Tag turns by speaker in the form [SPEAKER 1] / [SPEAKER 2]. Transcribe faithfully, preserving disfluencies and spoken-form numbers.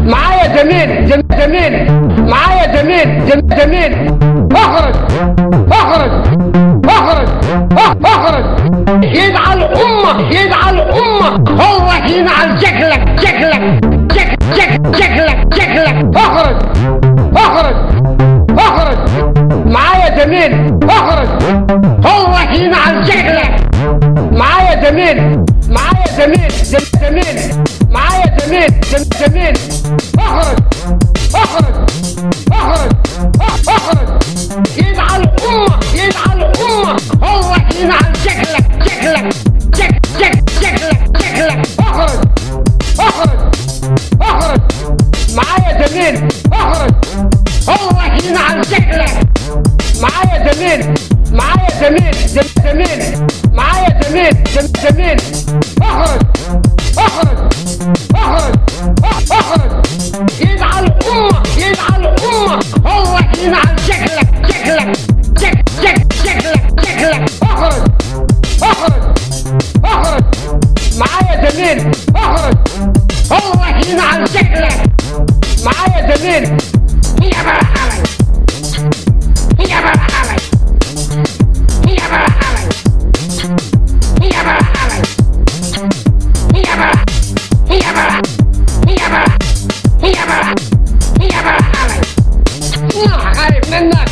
[SPEAKER 1] معايا جميل جميل جميل معايا جميل جميل جميل اخرج اخرج اخرج اخرج يجعل امه يجعل امه الله ينعل شكلك شكلك شك شك شكلك شكلك اخرج اخرج اخرج معايا جميل اخرج الله ينعل شكلك معايا جميل معايا جميل جميل جميل معايا جميل جميل جميل اخرج اخرج اخرج اخرج يجعل امه يجعل امه الله ينعل شكلك شكلك شك شك شكلك شكلك اخرج اخرج اخرج معايا جميل اخرج الله ينعل شكلك معايا جميل معايا جميل جميل جميل معايا جميل جميل جميل اخرج اخرج اخرج اخرج يجعل امه يجعل امه الله ينعل شكلك شكلك شك شك شكلك شكلك اخرج اخرج اخرج معايا جميل اخرج الله ينعل شكلك معايا جميل يا مرحبا يا مرحبا يا مرحبا يا مرحبا يا مرحبا يا مرحبا يا مرحبا يا مرحبا يا مرحبا. نوع غريب منك